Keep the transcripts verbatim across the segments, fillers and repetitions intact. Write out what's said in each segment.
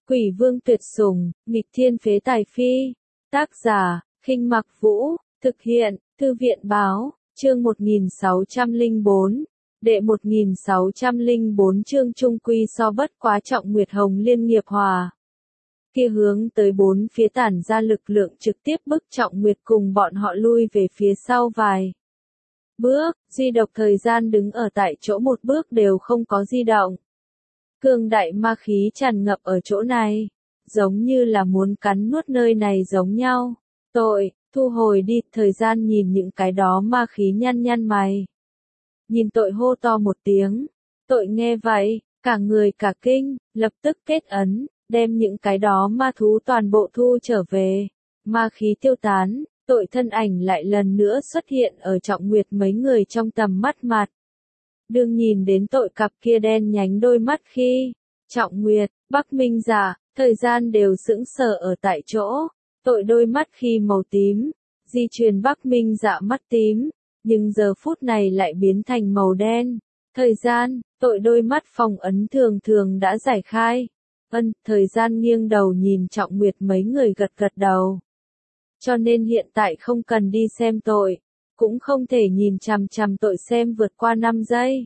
Quỷ vương tuyệt sủng, nghịch thiên phế tài phi. Tác giả, Khinh Mặc Vũ, thực hiện, Thư viện báo, chương một nghìn sáu trăm lẻ bốn, đệ một nghìn sáu trăm lẻ bốn chương trung quy so bất quá Trọng Nguyệt Hồng Liên nghiệp hòa. Kia hướng tới bốn phía tản ra lực lượng trực tiếp bức Trọng Nguyệt cùng bọn họ lui về phía sau vài bước, duy độc thời gian đứng ở tại chỗ một bước đều không có di động. Cương đại ma khí tràn ngập ở chỗ này, giống như là muốn cắn nuốt nơi này giống nhau. Tội, thu hồi đi, thời gian nhìn những cái đó ma khí nhăn nhăn mày. Nhìn tội hô to một tiếng, tội nghe vậy, cả người cả kinh, lập tức kết ấn, đem những cái đó ma thú toàn bộ thu trở về. Ma khí tiêu tán, tội thân ảnh lại lần nữa xuất hiện ở Trọng Nguyệt mấy người trong tầm mắt mặt. Đương nhìn đến tội cặp kia đen nhánh đôi mắt khi, Trọng Nguyệt, Bắc Minh Dạ, thời gian đều sững sờ ở tại chỗ, tội đôi mắt khi màu tím, di truyền Bắc Minh Dạ mắt tím, nhưng giờ phút này lại biến thành màu đen. Thời gian, tội đôi mắt phong ấn thường thường đã giải khai. Ân, thời gian nghiêng đầu nhìn Trọng Nguyệt mấy người gật gật đầu. Cho nên hiện tại không cần đi xem tội. Cũng không thể nhìn chằm chằm tội xem vượt qua năm giây.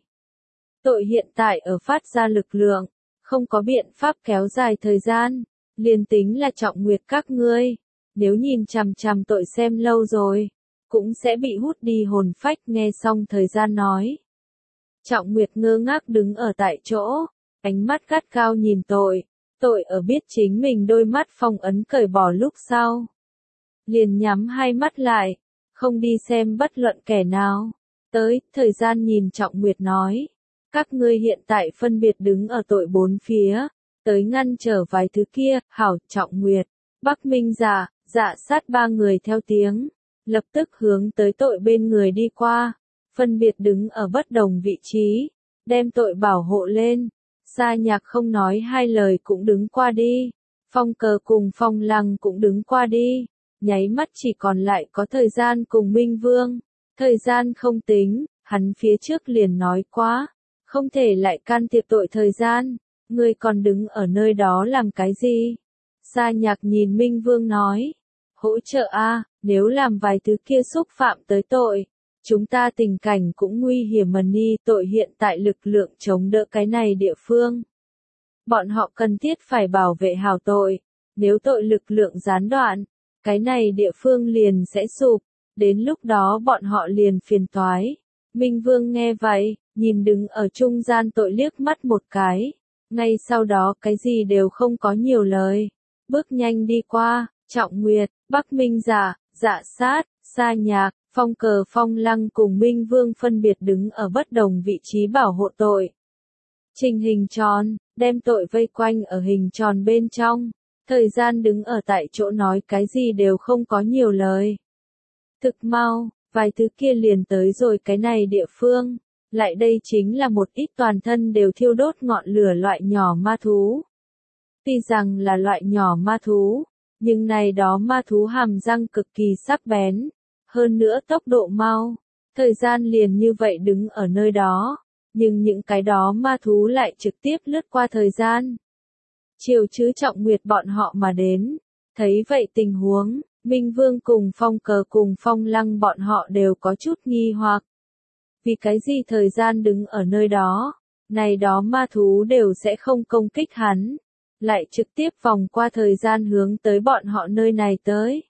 Tội hiện tại ở phát ra lực lượng, không có biện pháp kéo dài thời gian, liền tính là Trọng Nguyệt các ngươi, nếu nhìn chằm chằm tội xem lâu rồi, cũng sẽ bị hút đi hồn phách. Nghe xong thời gian nói. Trọng Nguyệt ngơ ngác đứng ở tại chỗ, ánh mắt gắt gao nhìn tội, tội ở biết chính mình đôi mắt phong ấn cởi bỏ lúc sau. Liền nhắm hai mắt lại. Không đi xem bất luận kẻ nào. Tới, thời gian nhìn Trọng Nguyệt nói. Các ngươi hiện tại phân biệt đứng ở tội bốn phía. Tới ngăn trở vài thứ kia, hảo, Trọng Nguyệt, Bắc Minh Dạ, Dạ Sát ba người theo tiếng. Lập tức hướng tới tội bên người đi qua. Phân biệt đứng ở bất đồng vị trí. Đem tội bảo hộ lên. Sa Nhạc không nói hai lời cũng đứng qua đi. Phong Cờ cùng Phong Lăng cũng đứng qua đi. Nháy mắt chỉ còn lại có thời gian cùng Minh Vương. Thời gian không tính, hắn phía trước liền nói quá, không thể lại can thiệp tội thời gian, ngươi còn đứng ở nơi đó làm cái gì? Sa Nhạc nhìn Minh Vương nói, hỗ trợ a, nếu làm vài thứ kia xúc phạm tới tội, chúng ta tình cảnh cũng nguy hiểm mà ni. Tội hiện tại lực lượng chống đỡ cái này địa phương. Bọn họ cần thiết phải bảo vệ hảo tội, nếu tội lực lượng gián đoạn, cái này địa phương liền sẽ sụp, đến lúc đó bọn họ liền phiền toái. Minh Vương nghe vậy, nhìn đứng ở trung gian tội liếc mắt một cái, ngay sau đó cái gì đều không có nhiều lời, bước nhanh đi qua. Trọng Nguyệt, Bắc Minh Dạ, Dạ Sát, Sa Nhạc, Phong Cờ Phong Lăng cùng Minh Vương phân biệt đứng ở bất đồng vị trí bảo hộ tội. Trình hình tròn, đem tội vây quanh ở hình tròn bên trong. Thời gian đứng ở tại chỗ nói cái gì đều không có nhiều lời. Thực mau, vài thứ kia liền tới rồi cái này địa phương. Lại đây chính là một ít toàn thân đều thiêu đốt ngọn lửa loại nhỏ ma thú. Tuy rằng là loại nhỏ ma thú, nhưng này đó ma thú hàm răng cực kỳ sắc bén. Hơn nữa tốc độ mau. Thời gian liền như vậy đứng ở nơi đó. Nhưng những cái đó ma thú lại trực tiếp lướt qua thời gian. Chiều chứ Trọng Nguyệt bọn họ mà đến. Thấy vậy tình huống, Minh Vương cùng Phong Cờ cùng Phong Lăng bọn họ đều có chút nghi hoặc. Vì cái gì thời gian đứng ở nơi đó, này đó ma thú đều sẽ không công kích hắn, lại trực tiếp vòng qua thời gian hướng tới bọn họ nơi này tới.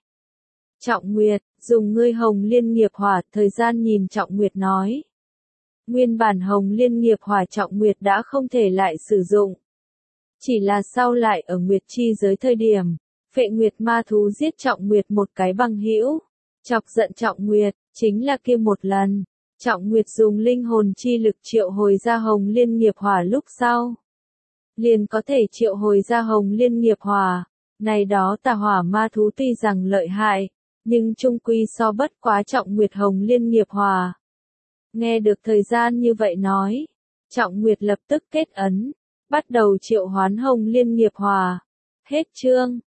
Trọng Nguyệt, dùng ngươi Hồng Liên nghiệp hỏa. Thời gian nhìn Trọng Nguyệt nói. Nguyên bản Hồng Liên nghiệp hỏa Trọng Nguyệt đã không thể lại sử dụng. Chỉ là sau lại ở Nguyệt chi giới thời điểm, Phệ Nguyệt ma thú giết Trọng Nguyệt một cái bằng hữu, chọc giận Trọng Nguyệt, chính là kia một lần. Trọng Nguyệt dùng linh hồn chi lực triệu hồi ra Hồng Liên nghiệp hỏa lúc sau. Liền có thể triệu hồi ra Hồng Liên nghiệp hỏa. Này đó tà hỏa ma thú tuy rằng lợi hại, nhưng chung quy so bất quá Trọng Nguyệt Hồng Liên nghiệp hỏa. Nghe được thời gian như vậy nói, Trọng Nguyệt lập tức kết ấn. Bắt đầu triệu hoán Hồng Liên nghiệp hỏa. Hết chương.